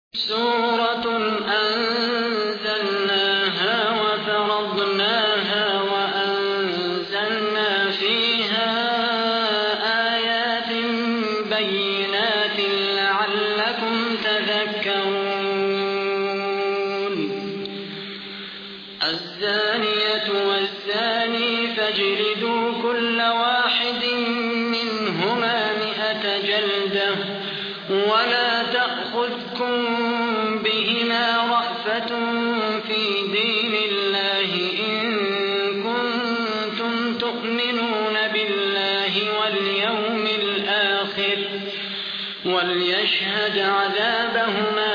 سورة أنزلناها وفرضناها وأنزلنا فيها آيات بينات لعلكم تذكرون. الزانية والزاني فاجلدوا كل واحد منهما 100 جلدة ولا تأخذكم بهما رأفة في دين الله إن كنتم تؤمنون بالله واليوم الآخر وليشهد عذابهما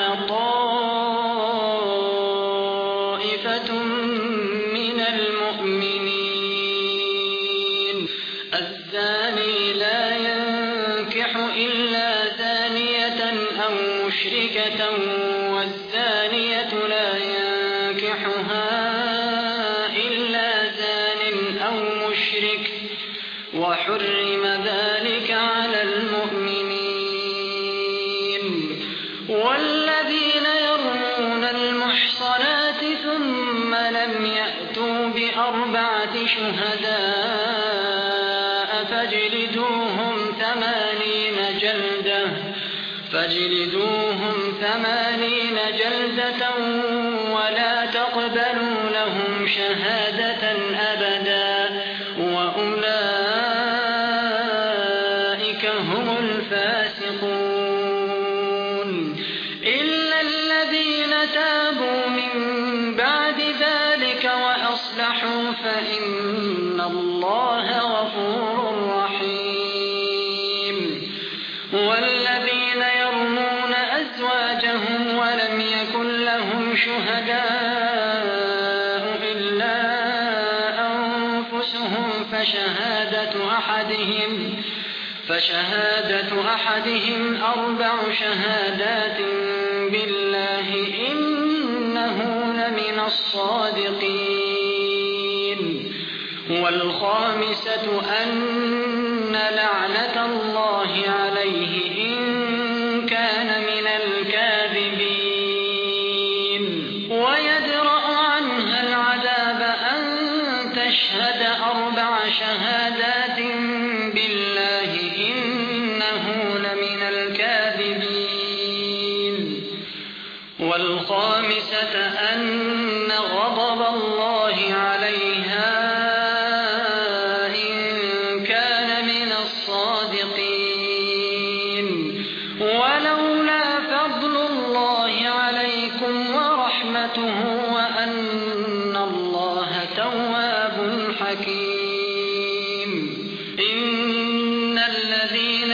طائفة من المؤمنين. الزاني لا ينكح إلا زانية أو مشركة والزانية لا ينكحها إلا زان أو مشرك وحرم ذلك على المؤمنين. والذين يرمون المحصنات ثم لم يأتوا ب4 شهداء فاجلدوهم 80 جلدة ولا تقبلوا لهم شهادة أبدا وأولئك هم الفاسقون. إلا الذين تابوا من بعد ذلك وأصلحوا فإن الله غفور رحيم. والذين يرمون أزواجهم ولم يكن لهم شهداء إلا أنفسهم فشهادة أحدهم 4 شهادات بالله إنه لمن الصادقين. والخامسة أن لعنة الله عليه إن كان من الكاذبين. ويدرأ عنها العذاب أن تشهد 4 شهادات بالله إنه لمن الكاذبين. والخامسة أن غضب الله عليها إن كان من الصادقين. ولولا فضل الله عليكم ورحمته وأن الله تواب حكيم. إن الذين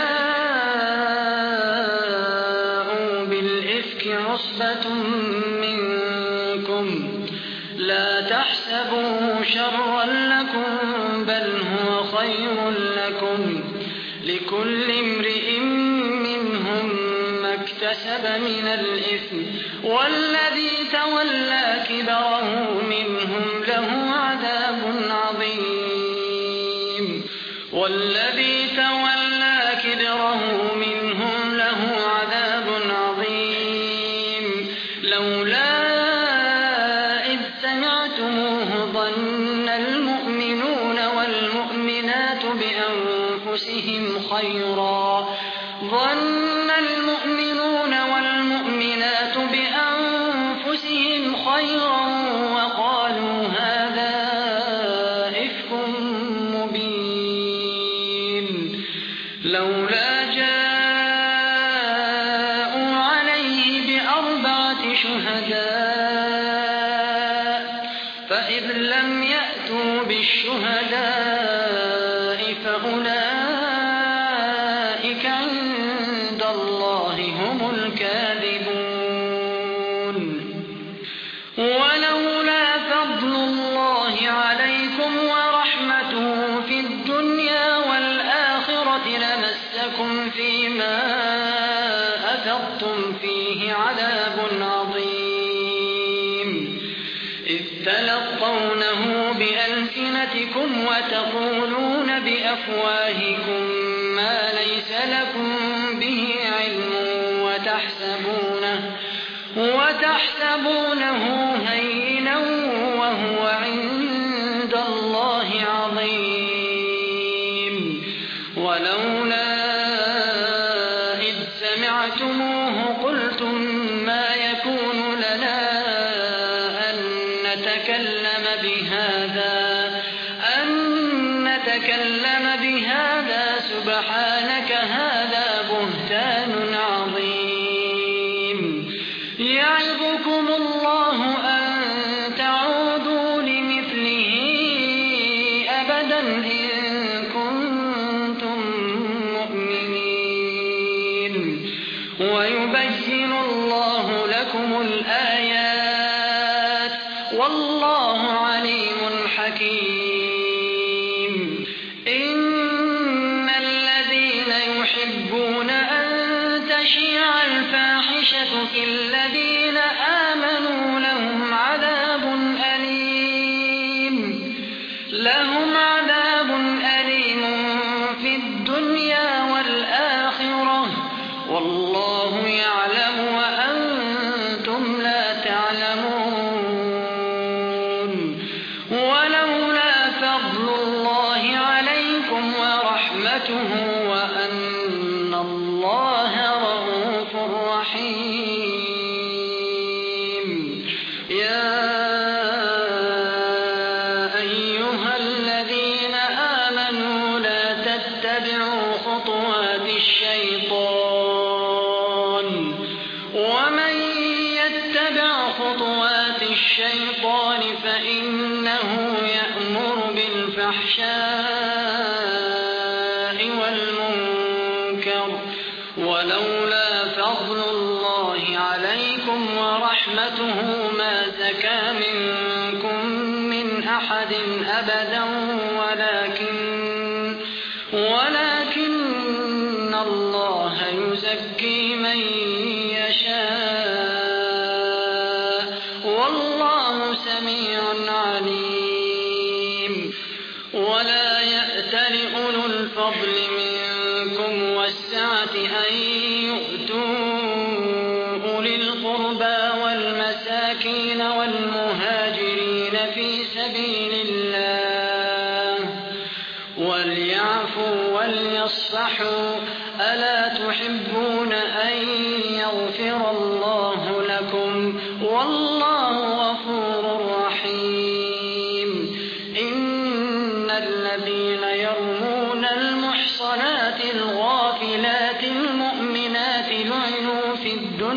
جاءوا بالإفك عصبة منكم لا تحسبوه شرا لكم بل هو خير لكم لكل امرئ منهم ما اكتسب من الإثم والذي تولى كبره منهم له عذاب عظيم. لولا إذ سمعتموه ظن المؤمنون والمؤمنات بأنفسهم خيرا وقالوا هذا إفك مبين. لولا جاءوا عليه ب4 شهداء فإذ لم يأتوا بالشهداء فأولئك عند الله هم الكاذبون. ولولا فضل الله عليكم ورحمته في الدنيا والآخرة لمسكم فيما أفضتم فيه عذاب عظيم. إذ تلقونه بألسنتكم وتقولون بأفواهكم ما ليس لكم به علم وتحسبونه وتحسبونه هينا وهو عند الله عظيم ولولا إذ سمعتموه قلتم ما يكون لنا أن نتكلم بهذا سبحانك هذا بهتان عظيم يعظكم الله أن تعودوا لمثله أبدا إن كنتم مؤمنين ويبين الله لكم الآيات والله عليم حكيم إن الذين يحبون أن تشيع الفاحشة في الذين آمنوا لهم عذاب أليم في الدنيا والآخرة والله يعلم وأنتم لا تعلمون ولولا فضل الله عليكم ورحمته وأن الله رءوف رحيم يا أيها الذين آمنوا لا تتبعوا خطوات الشيطان ومن يتبع خطوات الشيطان فإنه يأمر بالفحشاء والمنكر ولولا فضل الله عليكم ورحمته ما زكى منكم من أحد أبدا ولكن الله يزكي من يشاء والله سميع عليم ولا يأتل أولو الفضل منكم والسعة أن يؤتوا أولي القربى والمساكين والمهاجرين في سبيل الله وليعفوا وليصفحوا ألا تحبون أن يغفر الله لكم والله غفور رحيم إن الذين يرمون المحصنات الغافلات المؤمنات لعنوا في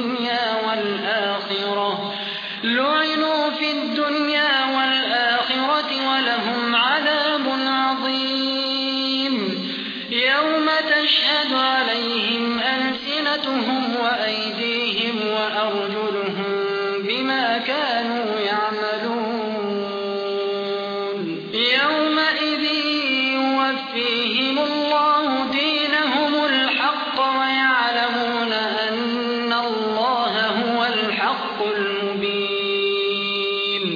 الدنيا والآخرة ولهم عذاب عظيم يوم تشهد عليهم ألسنتهم وأيديهم وأرجلهم بما كانوا يعملون يومئذ يوفيهم الله دينهم الحق ويعلمون أن الله هو الحق المبين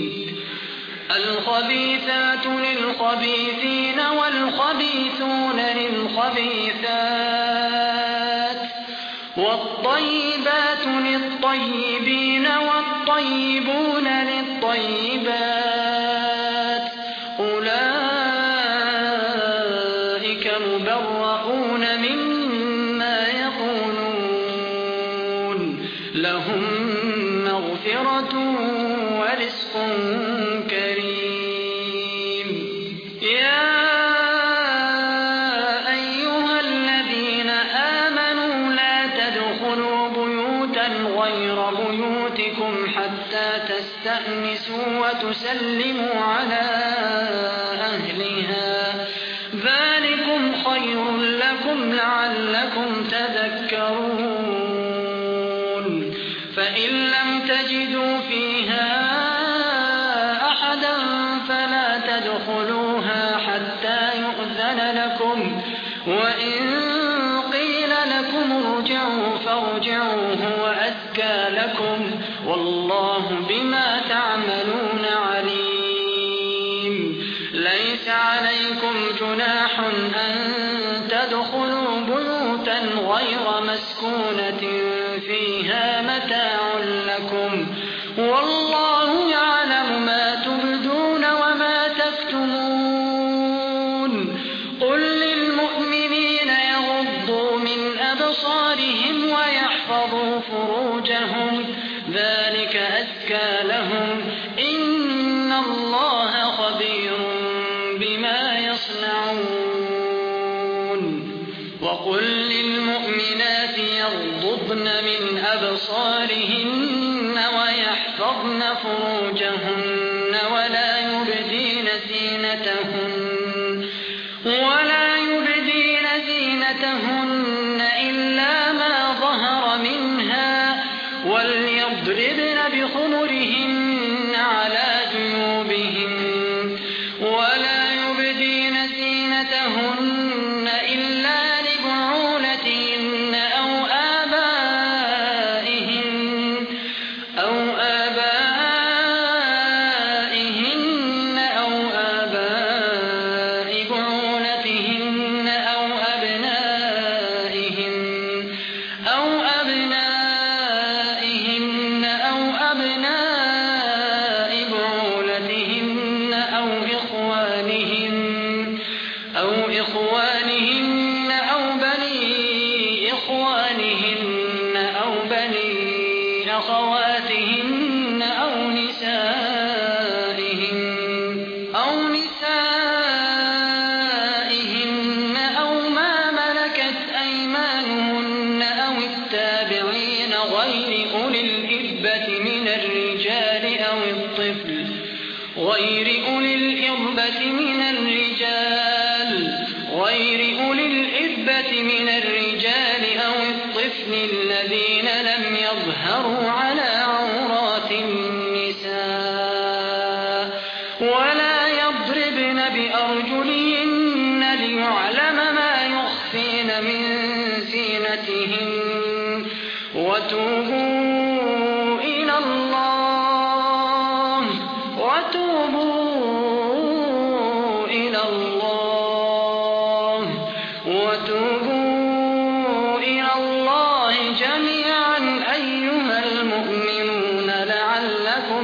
الخبيثات للخبيثين والخبيثون للخبيثات والطيبات للطيبين والطيبون للطيبات أولئك مبرؤون مما يقولون لهم مغفرة ورزق كريم يا أيها الذين آمنوا لا تدخلوا بيوتا غير بيوتكم حتى تستأنسوا وتسلموا على أهلها ذلكم خير لكم لعلكم تذكرون فإن لم تجدوا فيها أحدا فلا تدخلوها حتى يؤذن لكم وإن قيل لكم ارجعوا فارجعوا هو أزكى لكم والله بما تعملون عليم ليس عليكم جناح أن تدخلوا بيوتا غير مسكونة فيها متاع لكم لكم والله يعلم ما تبدون وما تكتمون قل للمؤمنين يغضوا من أبصارهم ويحفظوا فروجهم ذلك أزكى لهم إن الله خبير بما يصنعون وقل للمؤمنات يغضضن من أبصارهن ويحفظن فروجهن ولا يبدين زينتهن إلا ما ظهر منها وليضربن بخمرهن على جيوبهن ولا يبدين زينتهن إلا لبعولتهن أو آبائهن أو آباء بعولتهن أو أبنائهن أو أبناء بعولتهن أو إخوانهن أو بني إخوانهن أو بني أخواتهن أو نسائهن أو ما ملكت أيمانهن أو التابعين غير أولي الإربة من الرجال أو الطفل الذين لم يظهروا على عورات النساء ولا يضربن بأرجلهن ليعلم ما يخفين من زينتهن وتوبوا إلى الله جميعا أيها المؤمنون لعلكم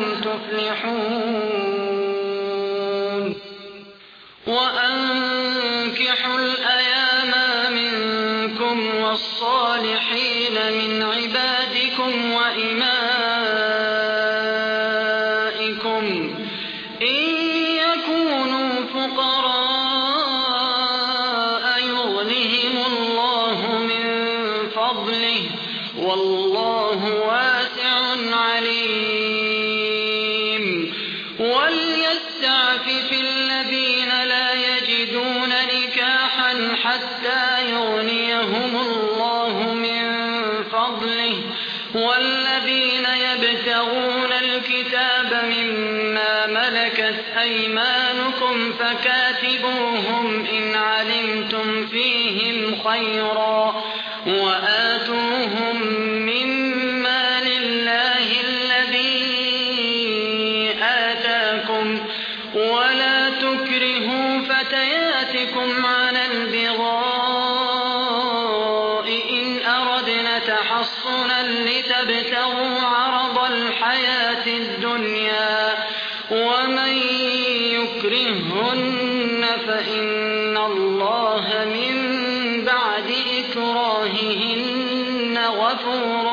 تفلحون وأنكحوا الأيام منكم والصالحين من عبادكم وإمائكم إن يكونوا فقراء يغنهم الله من فضله والله واسع عليم وليستعفف الذين لا يجدون نكاحا حتى يغنيهم الله من فضله والذين يبتغون الكتاب مما ملكت أيمانكم فكاتبوهم إن علمتم فيهم خيرا وآتوهم مما لله الذي آتاكم ولا تكرهوا فتياتكم على البغاء إن أردنا تحصنا لتبتغوا عرض الحياة الدنيا ومن يكرهن فإن الله من بعد إكراههن غفور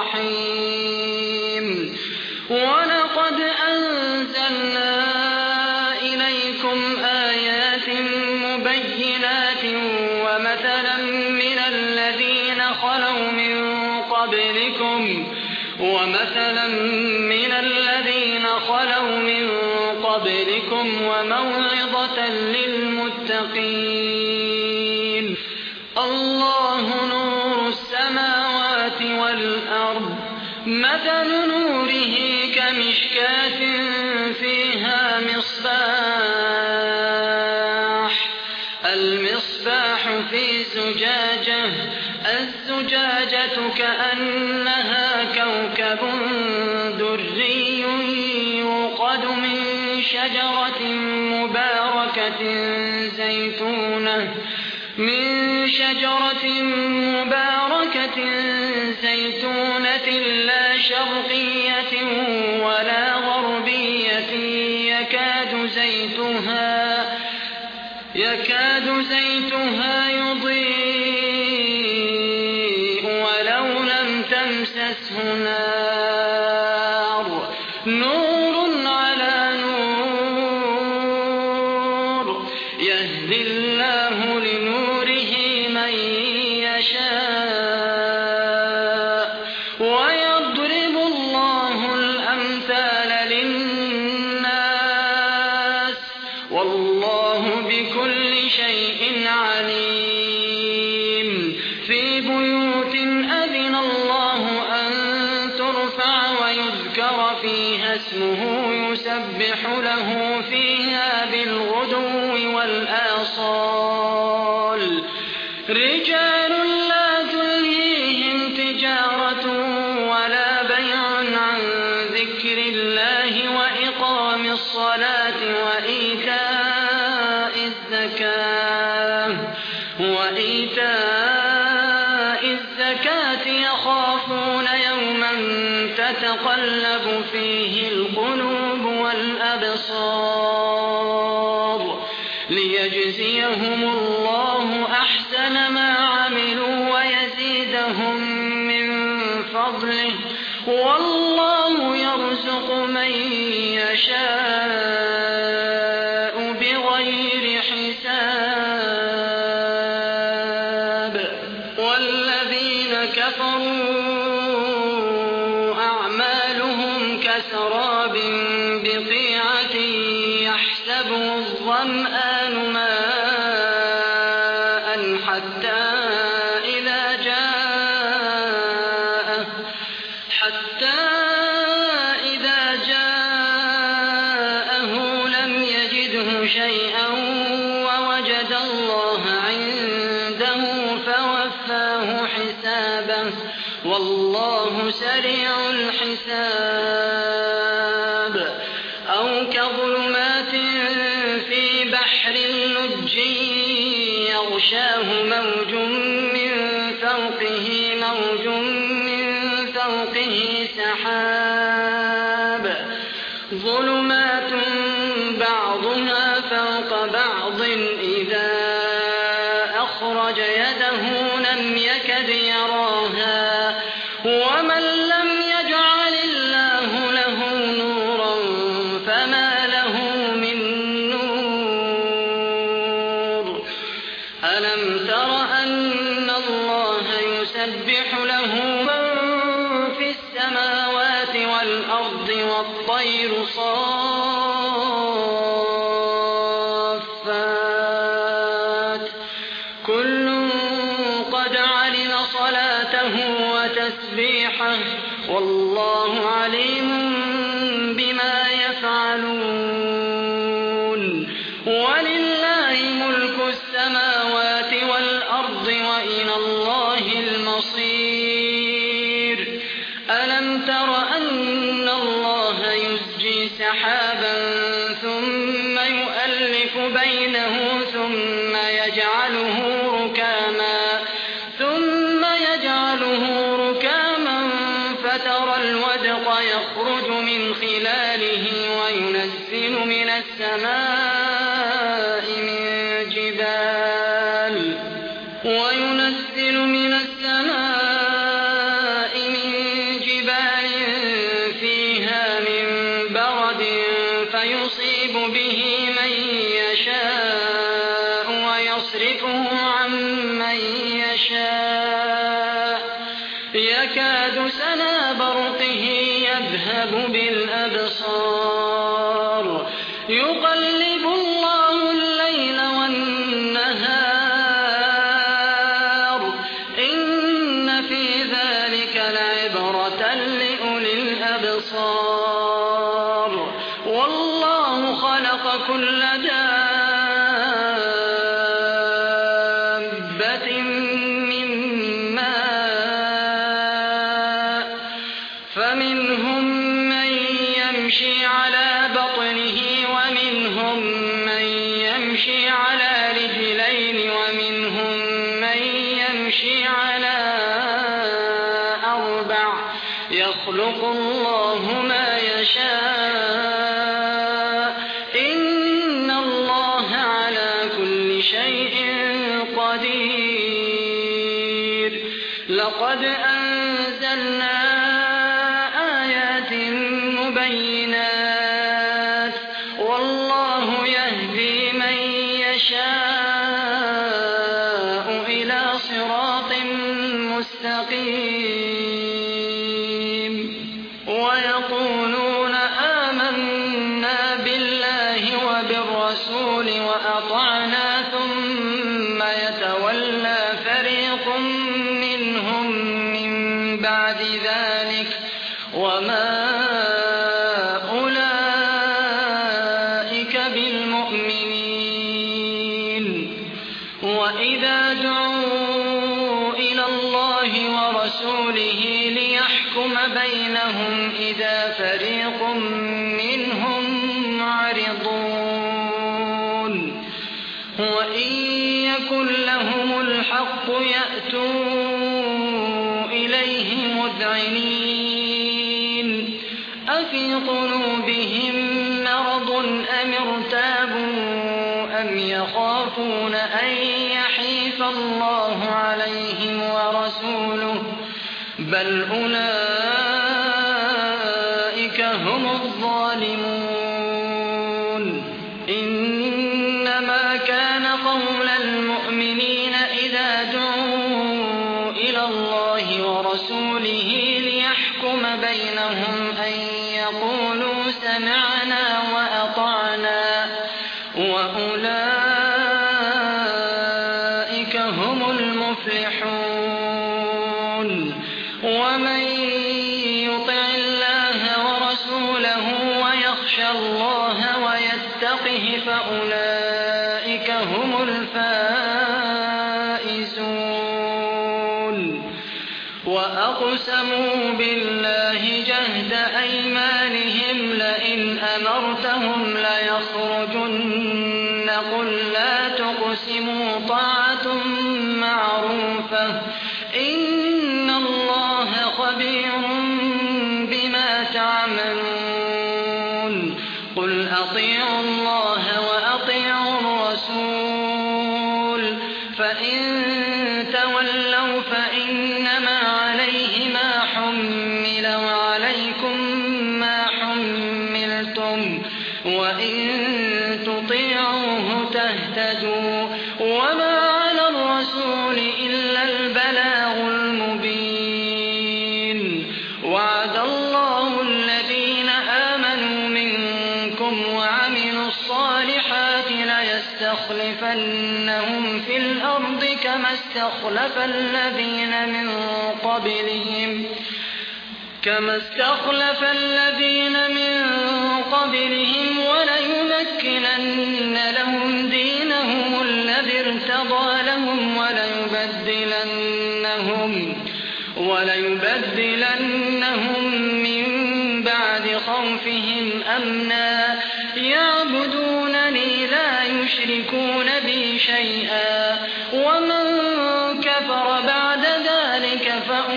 رحيم ولقد أنزلنا إليكم آيات مبينات ومثلا من الذين خلوا من قبلكم وموعظة للمتقين الله نور السماوات والأرض مثل نوره كمشكاة فيها المصباح في زجاجة الزجاجة كأنها كوكب دري يوقد من شجرة مباركة زيتونة لا شرقية زوجها يضيء ولو لم تمسسه نار نور على نور يهدي الله لنوره من يشاء ويضرب الله الأمثال للناس والله بكل شيء عليم في بيوت أذن الله أن ترفع ويذكر فيها اسمه يسبح له فيها بالغدو والآصال رجال لا تلهيهم تجارة ولا بيع عن ذكر الله وإقام الصلاة وإيتاء الزكاة يخافون يوما تتقلب فيه القلوب والأبصار ليجزيهم الله أحسن ما عملوا ويزيدهم من فضله والله يرزق من يشاء بغير حساب والذين كفروا أعمالهم كسراب بقيعة يحسبه الظمآن ماء حتى إذا جاءه لم يجده شيئا ووجد الله عنده فوفاه حسابه والله سريع الحساب أو كظلمات في بحر لج يغشاه موج من فوقه سحاب ظلمات بعضها فوق بعض إذا أخرج يده لم يكد يراها ومن لم يجعل الله له نورا فما له من نور ألم تر أن الله يسبح له من في السماوات والأرض والطير صافات كل قد علم صلاته وتسبيحه والله عليم بما يفعلون ولله ملك السماوات والأرض وإلى الله المصير ألم تر أن الله يزجي سحابا ثم يؤلف بينه ثم يجعله ركاما فترى الودق يخرج من خلاله وينزل من السماء من جبال فيها من برد فيصيب به من يشاء ويصرفه عن من يشاء يكاد سنا برقه يذهب بالأبصار يقلب الله الليل والنهار إن في ذلك لعبرة لأولي الأبصار والله خلق كل دابة من ماء فمنهم من يمشي على بطنه ومنهم من يمشي على رجلين ومنهم من يمشي على أربع يخلق الله ما يشاء إن الله على كل شيء ويقولون آمنا بالله وبالرسول وأطعنا ثم يتولى فريق منهم من بعد ذلك وما أولئك بالمؤمنين. وإذا دعوا إلى الله ورسوله ليحكم بينهم إذا فريق منهم معرضون وإن يكن لهم الحق يأتوا إليه مذعنين أفي قلوبهم مرض أم ارتابوا أم يخافون أن يحيف الله عليهم ورسوله بل أولئك هم الظالمون. إنما كان قول المؤمنين إذا دعوا إلى الله ورسوله ليحكم بينهم أن يقولوا سمعنا وأطعنا وأولئك هم المفلحون. ومن يطع الله ورسوله ويخشى الله ويتقه فأولئك هم الفائزون. وأقسموا بالله جهد أيمانهم لئن أمرتهم ليخرجن قل لا تقسموا طاعة معروفة إن الله خبير بما تعملون. قل أطيعوا الله وأطيعوا الرسول فإن تولوا فإنما عليه ما حمل وعليكم ما حملتم وإن تطيعوه تهتدوا وما على الرسول إلا البلاغ المبين. وعد الله الذين آمنوا منكم وعملوا الصالحات ليستخلفنهم في الأرض كما استخلف الذين من قبلهم وليمكنن لهم دينهم الذي ارتضى لهم وليبدلنهم من بعد خوفهم أمنا يعبدونني لا يشركون بي شيئا ومن كفر بعد ذلك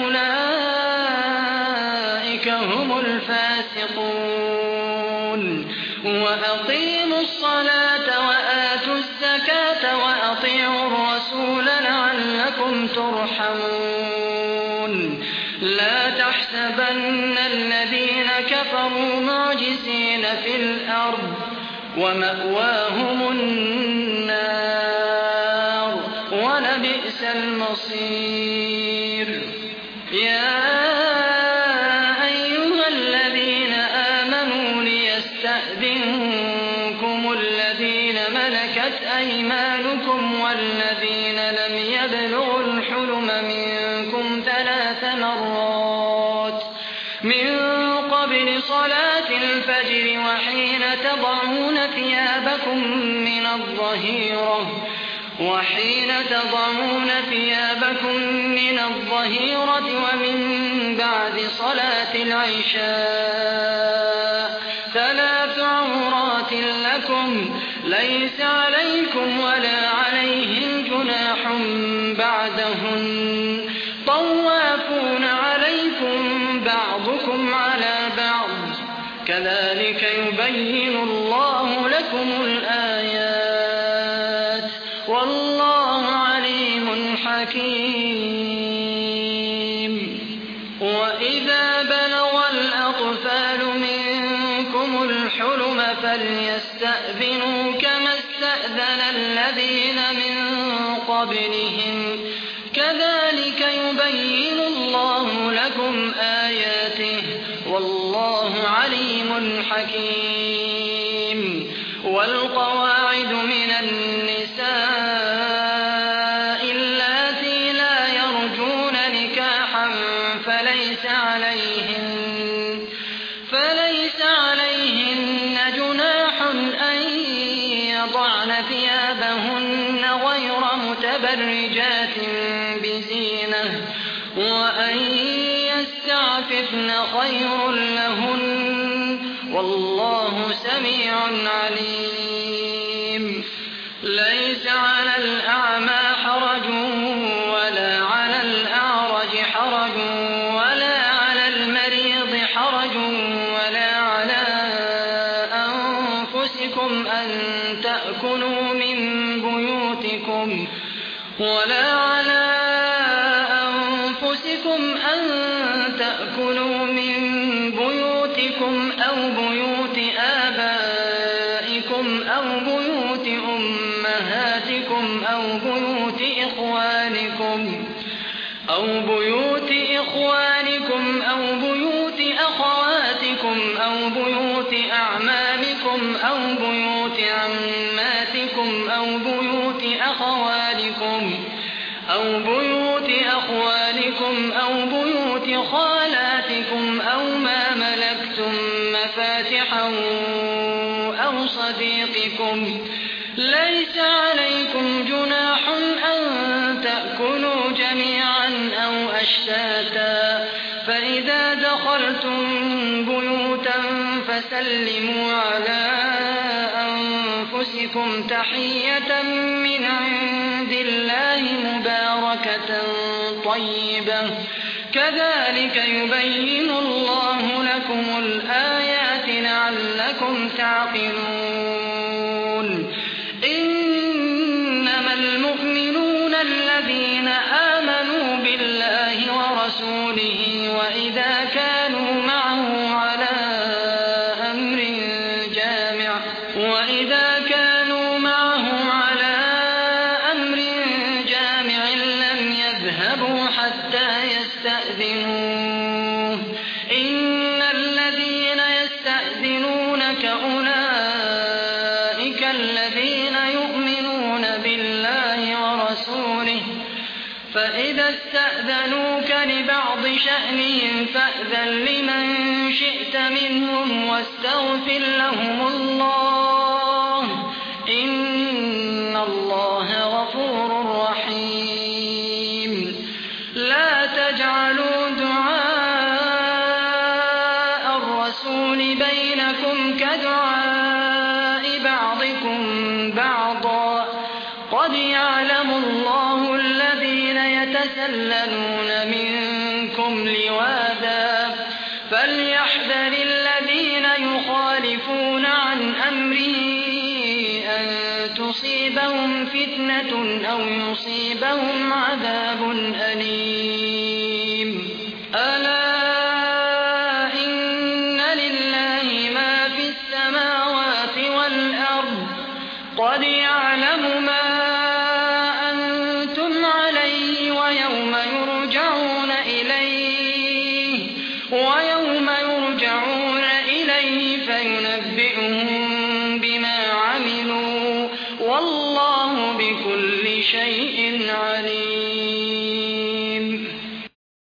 فأولئك هم الفاسقون. وأقيموا الصلاة وآتوا الزكاة وأطيعوا الرسول لعلكم ترحمون. لا تحسبن الذين كفروا معجزين في الأرض ومأواهم النار ولبئس المصير. يا أيها الذين آمنوا ليستأذنكم الذين ملكت أيمانكم والذين لم يبلغوا الحلم منكم 3 مرات من قبل صلاة الفجر وحين تضعون ثيابكم من الظهيرة ومن بعد صلاة العشاء 3 عورات لكم ليس عليكم ولا عليهم جناح بعدهن طوافون عليكم بعضكم على بعض كذلك يبين الله لكم الآيات والله عليم حكيم. وإذا بلغ الأطفال منكم الحلم فليستأذنوا كما استأذن الذين من قبلهم كذلك يبين الله لكم آياته والله والله عليم حكيم. والقواعد من النساء اللاتي لا يرجون نكاحا فليس عليهن جناح أن يضعن ثيابهن غير متبرجات بزينة وأن يستعففن خير لهن والله سميع عليم. ليس على الأعمى حرج ولا على الأعرج حرج ولا على المريض حرج ولا على أنفسكم أن تأكلوا من بيوتكم أو بيوت آبائكم أو بيوت أمهاتكم أو بيوت إخوانكم أو بيوت أخواتكم أو بيوت أعمامكم أو بيوت عماتكم أو بيوت أخوالكم أو بيوت خالاتكم أو ما ملكتم مفاتحه أو صديقكم. ليس عليكم جناح أن تأكلوا جميعا أو أشتاتا فإذا دخلتم بيوتا فسلموا على أنفسكم تحية من عند الله مباركة طيبة كذلك يبين الله لكم الآيات لعلكم تعقلون. إنما المؤمنون الذين آمنوا بالله ورسوله وإذا كانوا معه على أمر جامع لم يذهبوا حتى يستأذنوه. إن الذين يستأذنونك أولئك الذين يؤمنون بالله ورسوله فإذا استأذنوك لبعض شأنهم فأذن لمن شئت منهم واستغفر لهم الله إن الله غفور رحيم. لا تجعلوا دعاء الرسول بينكم كدعاء بعضكم بعضا قد يعلم الله الذين يتسللون منكم لواذا فليحذر الذين يخالفون عن أمره أن تصيبهم فتنة أو يصيبهم عذاب أليم. ألا إن لله ما في السماوات والأرض قد يعلم ما أنتم عليه ويوم يرجعون إليه فينبئهم بما عملوا والله بكل شيء